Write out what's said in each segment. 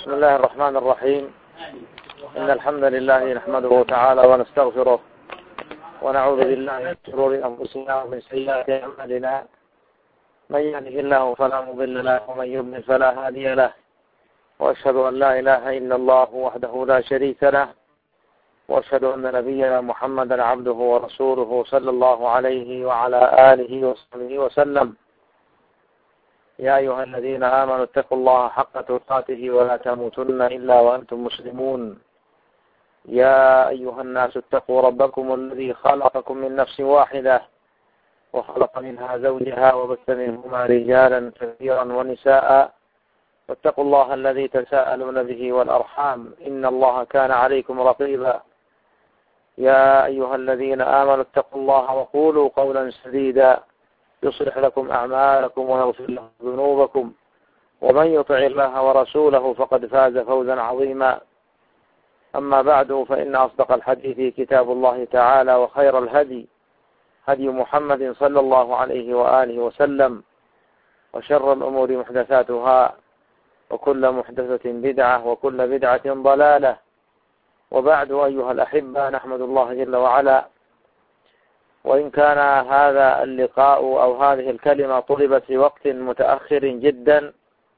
بسم الله الرحمن الرحيم. إن الحمد لله نحمده تعالى ونستغفره ونعوذ بالله من شرور أنفسنا ومن سيئات أعمالنا. من يهده الله فلا مضل له ومن يضلل فلا هادي له، وأشهد أن لا إله إلا الله وحده لا شريك له، وأشهد أن نبينا محمدا عبده ورسوله صلى الله عليه وعلى آله وصحبه وسلم. يا أيها الذين آمنوا اتقوا الله حق تقاته ولا تموتن إلا وأنتم مسلمون. يا أيها الناس اتقوا ربكم الذي خلقكم من نفس واحدة وخلق منها زوجها وبث منهما رجالا كثيرا ونساء، واتقوا الله الذي تساءلون به والأرحام إن الله كان عليكم رقيبا. يا أيها الذين آمنوا اتقوا الله وقولوا قولا سديدا يصلح لكم أعمالكم ويغفر لكم ذنوبكم، ومن يطع الله ورسوله فقد فاز فوزا عظيما. أما بعد، فإن أصدق الحديث كتاب الله تعالى، وخير الهدي هدي محمد صلى الله عليه وآله وسلم، وشر الأمور محدثاتها، وكل محدثة بدعة، وكل بدعة ضلالة. وبعد، أيها الأحبة، نحمد الله جل وعلا، وإن كان هذا اللقاء أو هذه الكلمة طلبت في وقت متأخر جدا،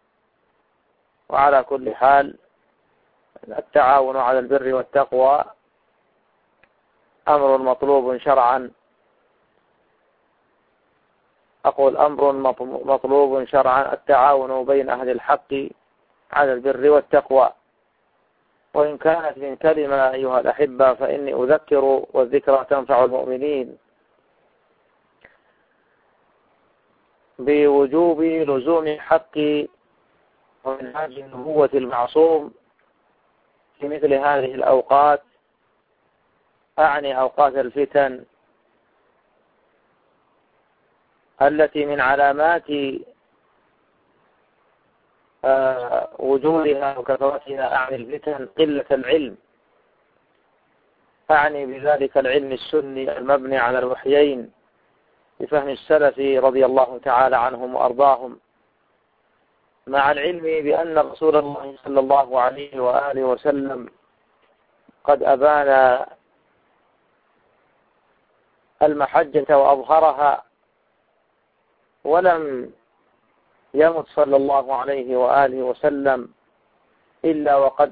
وعلى كل حال التعاون على البر والتقوى أمر مطلوب شرعا. أقول أمر مطلوب شرعا، التعاون بين أهل الحق على البر والتقوى. وإن كانت من كلمة أيها الأحبة فإني أذكر، والذكرى تنفع المؤمنين، بوجوب لزوم حق ومنهاج النبوة المعصوم في مثل هذه الأوقات، أعني أوقات الفتن التي من علامات وجودها وكثرتها، أعني الفتن قلة العلم، أعني بذلك العلم السني المبني على الوحيين بفهم السلف رضي الله تعالى عنهم وأرضاهم، مع العلم بأن رسول الله صلى الله عليه وآله وسلم قد أبان المحجة وأظهرها، ولم يمت صلى الله عليه وآله وسلم إلا وقد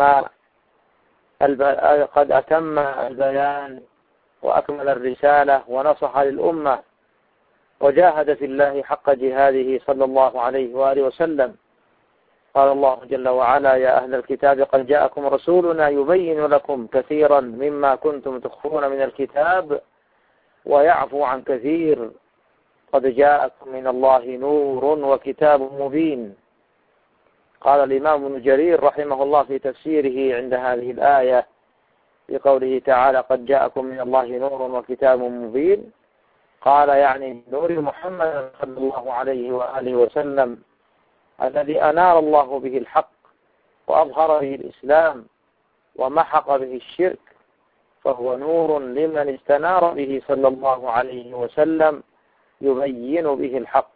أتم البيان وأكمل الرسالة ونصح للأمة، وجاهد في الله حق جهاده صلى الله عليه وآله وسلم. قال الله جل وعلا: يا أهل الكتاب قد جاءكم رسولنا يبين لكم كثيرا مما كنتم تخفون من الكتاب ويعفو عن كثير، قد جاءكم من الله نور وكتاب مبين. قال الإمام ابن جرير رحمه الله في تفسيره عند هذه الآية بقوله تعالى: قد جاءكم من الله نور وكتاب مبين، قال يعني نور محمد صلى الله عليه وآله وسلم الذي أنار الله به الحق وأظهر به الإسلام ومحق به الشرك، فهو نور لمن استنار به صلى الله عليه وسلم يبين به الحق.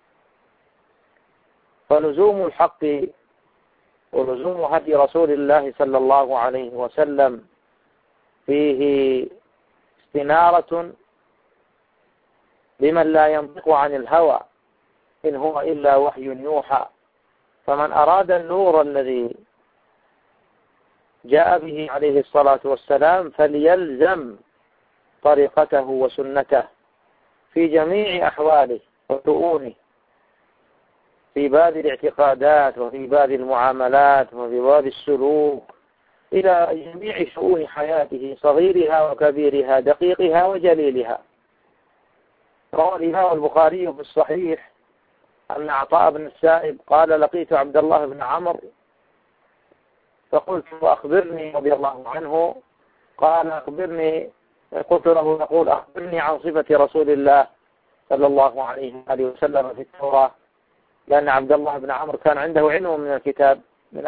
فلزوم الحق ولزوم هدي رسول الله صلى الله عليه وسلم فيه استنارة لمن لا ينطق عن الهوى، إن هو إلا وحي يوحى. فمن أراد النور الذي جاء به عليه الصلاة والسلام فليلزم طريقته وسنته في جميع أحواله وشؤونه، في باب الاعتقادات، وفي باب المعاملات، وفي باب السلوك، إلى جميع شؤون حياته، صغيرها وكبيرها، دقيقها وجليلها. روى الإمام البخاري في الصحيح أن عطاء بن السائب قال: لقيت عبد الله بن عمرو فقلت: أخبرني، رضي الله عنه، قال: أخبرني. قلت له: يقول: أخبرني عن صفة رسول الله صلى الله عليه وآله وسلم في التوراة، لأن عبد الله بن عمرو كان عنده علم من الكتاب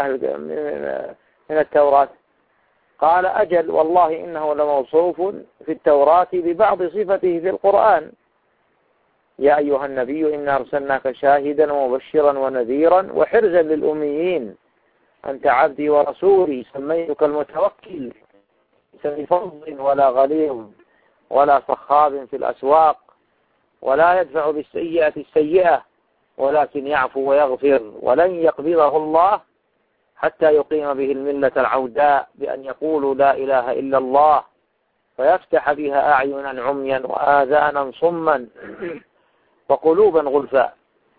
من التوراة. قال: أجل، والله إنه لموصوف في التوراة ببعض صفته في القرآن: يا أيها النبي إنا أرسلناك شاهدا ومبشرا ونذيرا وحرزا للأميين أنت عبدي ورسولي سميتك المتوكل، ليس بفظ ولا غليظ ولا صخاب في الأسواق، ولا يدفع بالسيئة السيئة، ولكن يعفو ويغفر، ولن يقبضه الله حتى يقيم به الملة العوداء بأن يقولوا لا إله إلا الله، فيفتح بها أعينا عميا وآذانا صما وقلوبا غلفاء.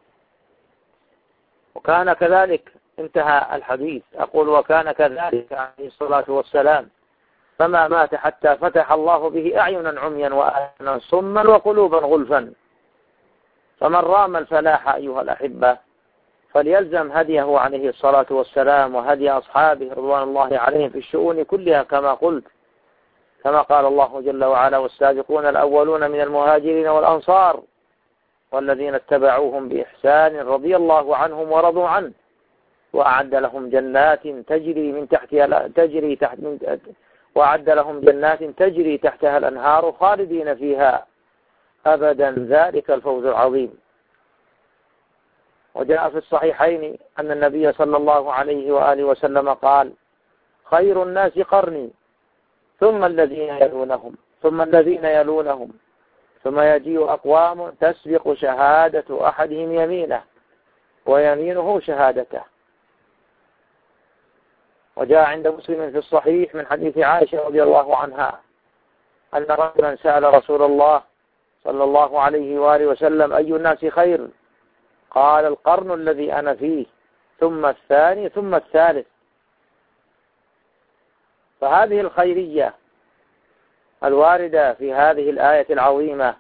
وكان كذلك، انتهى الحديث. أقول وكان كذلك عليه الصلاة والسلام، فما مات حتى فتح الله به أعينا عميا وآذانا صما وقلوبا غلفا. فمن رام الفلاح أيها الأحبة فليلزم هديه عليه الصلاة والسلام وهدي أصحابه رضوان الله عليهم في الشؤون كلها، كما قلت، كما قال الله جل وعلا: والسابقون الأولون من المهاجرين والأنصار والذين اتبعوهم بإحسان رضي الله عنهم ورضوا عنه وأعد لهم جنات تجري تحتها الأنهار خالدين فيها أبدا، ذلك الفوز العظيم. وجاء في الصحيحين أن النبي صلى الله عليه وآله وسلم قال: خير الناس قرني، ثم الذين يلونهم، ثم الذين يلونهم، ثم يجيء أقوام تسبق شهادة أحدهم يمينه ويمينه شهادته. وجاء عند مسلم في الصحيح من حديث عائشة رضي الله عنها أن رجلا سأل رسول الله صلى الله عليه وآله وسلم: أي الناس خير؟ قال: القرن الذي أنا فيه، ثم الثاني، ثم الثالث. فهذه الخيرية الواردة في هذه الآية العظيمة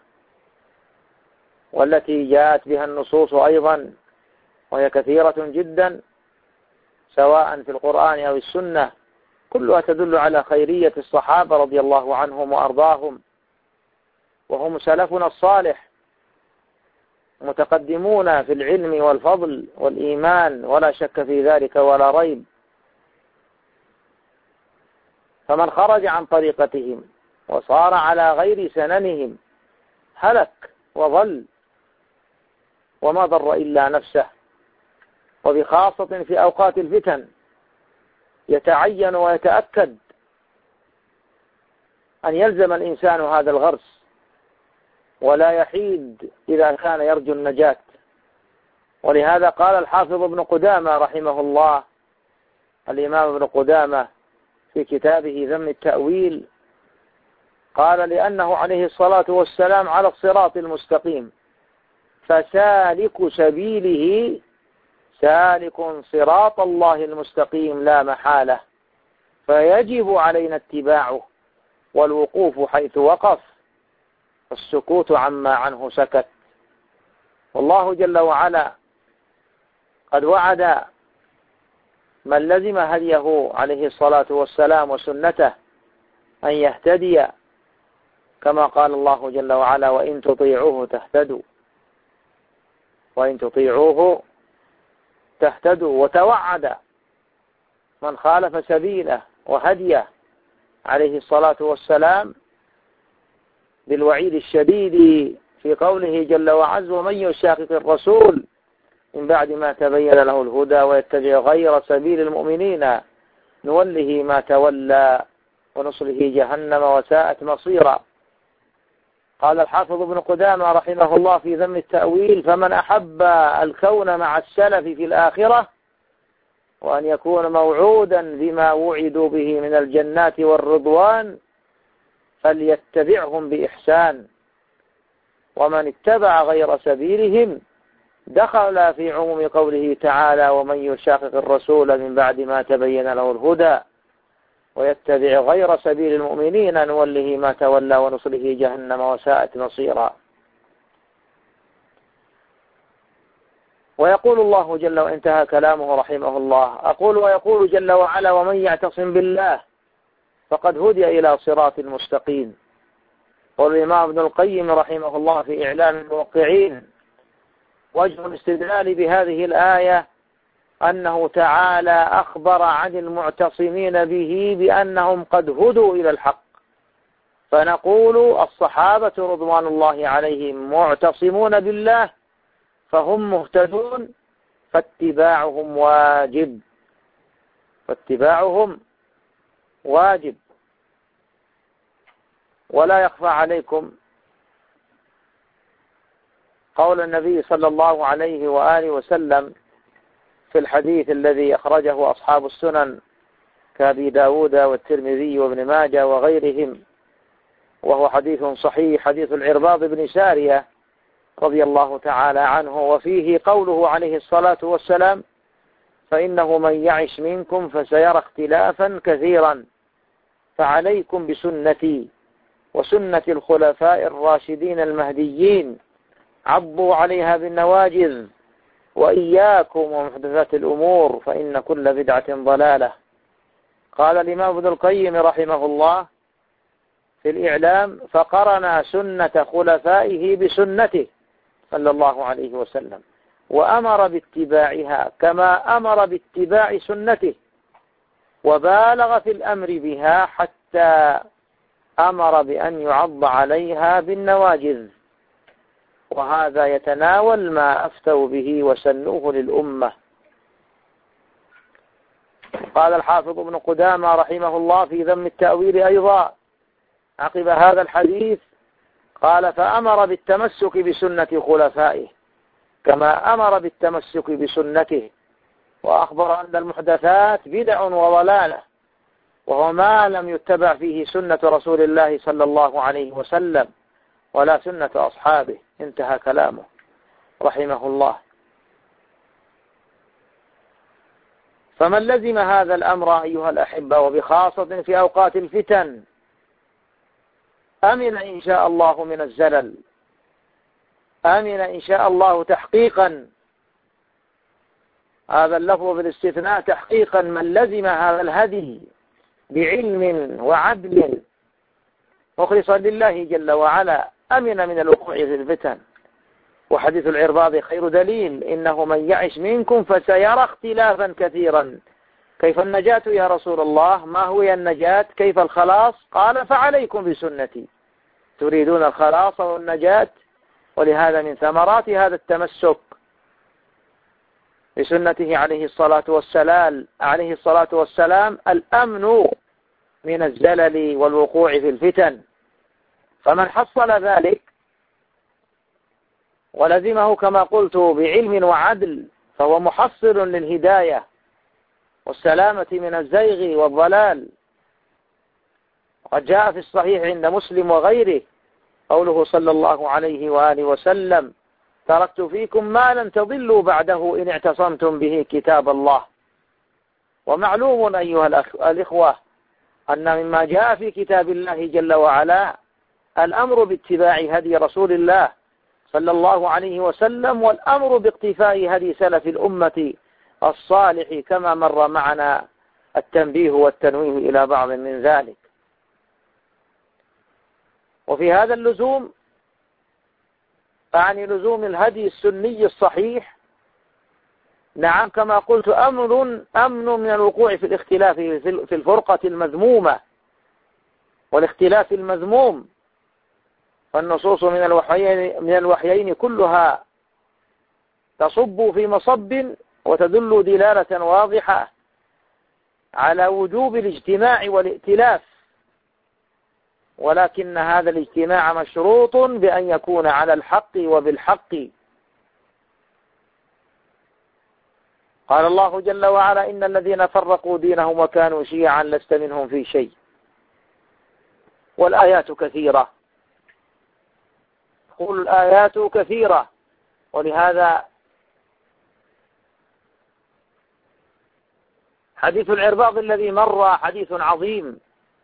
والتي جاءت بها النصوص أيضا، وهي كثيرة جدا سواء في القرآن أو السنة، كلها تدل على خيرية الصحابة رضي الله عنهم وأرضاهم، وهم سلفنا الصالح متقدمون في العلم والفضل والإيمان، ولا شك في ذلك ولا ريب. فمن خرج عن طريقتهم وصار على غير سننهم هلك وضل وما ضر إلا نفسه. وبخاصة في أوقات الفتن يتعين ويتأكد أن يلزم الإنسان هذا الغرس ولا يحيد إذا كان يرجو النجاة. ولهذا قال الحافظ ابن قدامة رحمه الله، الإمام ابن قدامة في كتابه ذم التأويل، قال: لأنه عليه الصلاة والسلام على الصراط المستقيم، فسالك سبيله سالك صراط الله المستقيم لا محالة، فيجب علينا اتباعه والوقوف حيث وقف، والسكوت عما عنه سكت. والله جل وعلا قد وعد من لزم هديه عليه الصلاة والسلام وسنته أن يهتدي، كما قال الله جل وعلا: وإن تطيعوه تهتدوا، وإن تطيعوه تهتدوا. وتوعد من خالف سبيله وهديه عليه الصلاة والسلام بالوعيد الشديد في قوله جل وعز: ومن يشاقق الرسول من بعد ما تبين له الهدى ويتبع غير سبيل المؤمنين نوله ما تولى ونصله جهنم وساءت مصيرا. قال الحافظ ابن قدامة رحمه الله في ذم التأويل: فمن أحب الكون مع السلف في الآخرة وأن يكون موعودا بما وعدوا به من الجنات والرضوان فليتبعهم بإحسان، ومن اتبع غير سبيلهم دخل في عموم قوله تعالى: ومن يشاقق الرسول من بعد ما تبين له الهدى ويتبع غير سبيل المؤمنين نوله ما تولى ونصله جهنم وساءت مصيرا. ويقول الله جل وعلا، انتهى كلامه رحمه الله، أقول: ويقول جل وعلا: ومن يعتصم بالله فقد هدي إلى صراط مستقيم. والإمام ابن القيم رحمه الله في إعلام الموقعين: وجه الاستدلال بهذه الآية أنه تعالى أخبر عن المعتصمين به بأنهم قد هدوا إلى الحق، فنقول الصحابة رضوان الله عليهم معتصمون بالله فهم مهتدون، فاتباعهم واجب. فاتباعهم واجب. ولا يخفى عليكم قول النبي صلى الله عليه وآله وسلم في الحديث الذي أخرجه أصحاب السنن كأبي داود والترمذي وابن ماجه وغيرهم، وهو حديث صحيح، حديث العرباض بن سارية رضي الله تعالى عنه، وفيه قوله عليه الصلاة والسلام: فإنه من يعش منكم فسيرى اختلافا كثيرا، فعليكم بسنتي وسنة الخلفاء الراشدين المهديين، عضوا عليها بالنواجذ، وإياكم ومحدثات الأمور، فإن كل بدعة ضلالة. قال الإمام ابن القيم رحمه الله في الإعلام: فقرن سنة خلفائه بسنته صلى الله عليه وسلم، وأمر باتباعها كما أمر باتباع سنته، وبالغ في الأمر بها حتى أمر بأن يعض عليها بالنواجذ. وهذا يتناول ما أفتوا به وسنوه للأمة. قال الحافظ ابن قدامة رحمه الله في ذم التأويل أيضا عقب هذا الحديث، قال: فأمر بالتمسك بسنة خلفائه كما أمر بالتمسك بسنته، وأخبر أن المحدثات بدع وضلالة، وهو ما لم يتبع فيه سنة رسول الله صلى الله عليه وسلم ولا سنة أصحابه. انتهى كلامه رحمه الله. فمن لزم هذا الأمر أيها الأحبة، وبخاصة في أوقات الفتن، أمن إن شاء الله من الزلل، أمن إن شاء الله تحقيقا. هذا اللفظ بالاستثناء تحقيقا: من لزم هذا الهدي بعلم وعدل مخلصا لله جل وعلا أمن من الوقوع في الفتن. وحديث العرباض خير دليل: إنه من يعش منكم فسيرى اختلافا كثيرا. كيف النجاة يا رسول الله؟ ما هو النجاة؟ كيف الخلاص؟ قال: فعليكم بسنتي. تريدون الخلاص والنجاة، ولهذا من ثمرات هذا التمسك بسنته عليه الصلاة والسلام الأمن من الزلل والوقوع في الفتن. فمن حصل ذلك ولزمه كما قلت بعلم وعدل، فهو محصل للهداية والسلامة من الزيغ والضلال. وقد جاء في الصحيح عند مسلم وغيره قوله صلى الله عليه وآله وسلم: تركت فيكم ما لن تضلوا بعده إن اعتصمتم به كتاب الله. ومعلوم أيها الإخوة أن مما جاء في كتاب الله جل وعلا الأمر باتباع هدي رسول الله صلى الله عليه وسلم، والأمر باقتفاء هدي سلف الأمة الصالح، كما مر معنا التنبيه والتنويه إلى بعض من ذلك. وفي هذا اللزوم، أعني لزوم الهدي السني الصحيح، نعم كما قلت أمن من الوقوع في الاختلاف في الفرقة المذمومة والاختلاف المذموم. فالنصوص من الوحيين كلها تصب في مصب وتدل دلالة واضحة على وجوب الاجتماع والائتلاف، ولكن هذا الاجتماع مشروط بأن يكون على الحق وبالحق. قال الله جل وعلا: إن الذين فرقوا دينهم وكانوا شيعا لست منهم في شيء. والآيات كثيرة، قول الآيات كثيرة. ولهذا حديث العرباض الذي مر حديث عظيم،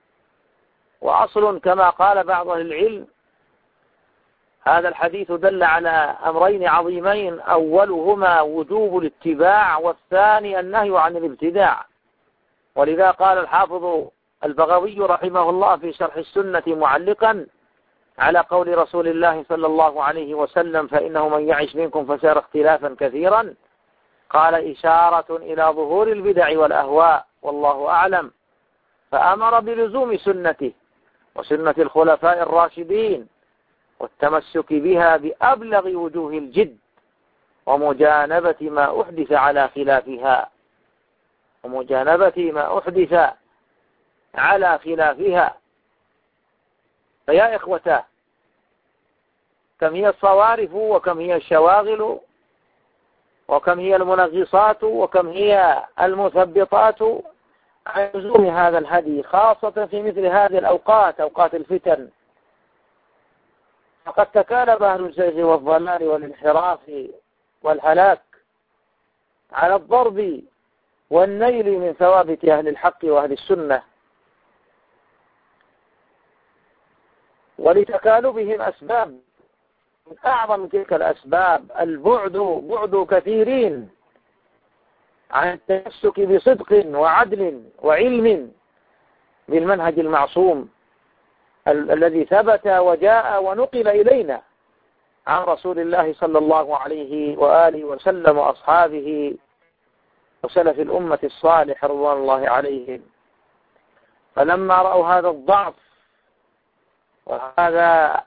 وأصل كما قال بعض أهل العلم هذا الحديث دل على أمرين عظيمين: أولهما وجوب الاتباع، والثاني النهي عن الابتداع. ولذا قال الحافظ البغوي رحمه الله في شرح السنة معلقا على قول رسول الله صلى الله عليه وسلم: فإنه من يعش منكم فسيرى اختلافا كثيرا، قال: إشارة إلى ظهور البدع والأهواء، والله أعلم. فأمر بلزوم سنته وسنة الخلفاء الراشدين والتمسك بها بأبلغ وجوه الجد، ومجانبة ما أحدث على خلافها. ومجانبة ما أحدث على خلافها. فيا إخوة، كم هي الصوارف وكم هي الشواغل وكم هي المنغصات وكم هي المثبطات عن لزوم هذا الهدي، خاصة في مثل هذه الأوقات، أوقات الفتن. فقد تكالب أهل الزيغ والضلال والانحراف والهلاك على الضرب والنيل من ثوابت أهل الحق وأهل السنة، ولتكالبهم أسباب. من أعظم تلك الأسباب بعد كثيرين عن التمسك بصدق وعدل وعلم بالمنهج المعصوم الذي ثبت وجاء ونقل إلينا عن رسول الله صلى الله عليه وآله وسلم وأصحابه وسلف الأمة الصالح رضوان الله عليهم. فلما رأوا هذا الضعف وهذا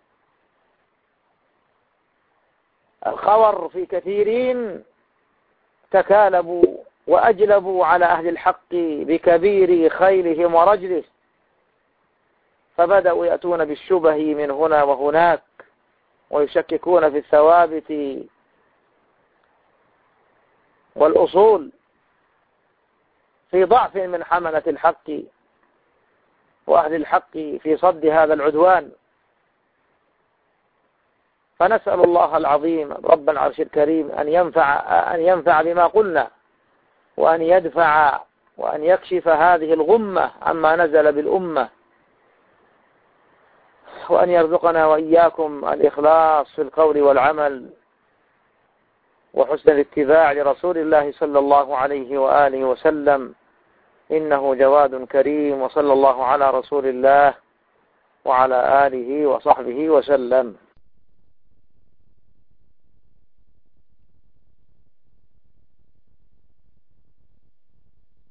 الخور في كثيرين، تكالبوا وأجلبوا على أهل الحق بكبير خيلهم ورجله، فبدأوا يأتون بالشبه من هنا وهناك ويشككون في الثوابت والأصول في ضعف من حملة الحق وأهل الحق في صد هذا العدوان. فنسأل الله العظيم رب العرش الكريم أن ينفع بما قلنا، وأن يدفع وأن يكشف هذه الغمة عما نزل بالأمة، وأن يرزقنا وإياكم الإخلاص في القول والعمل وحسن الاتباع لرسول الله صلى الله عليه وآله وسلم، إنه جواد كريم. وصلى الله على رسول الله وعلى آله وصحبه وسلم.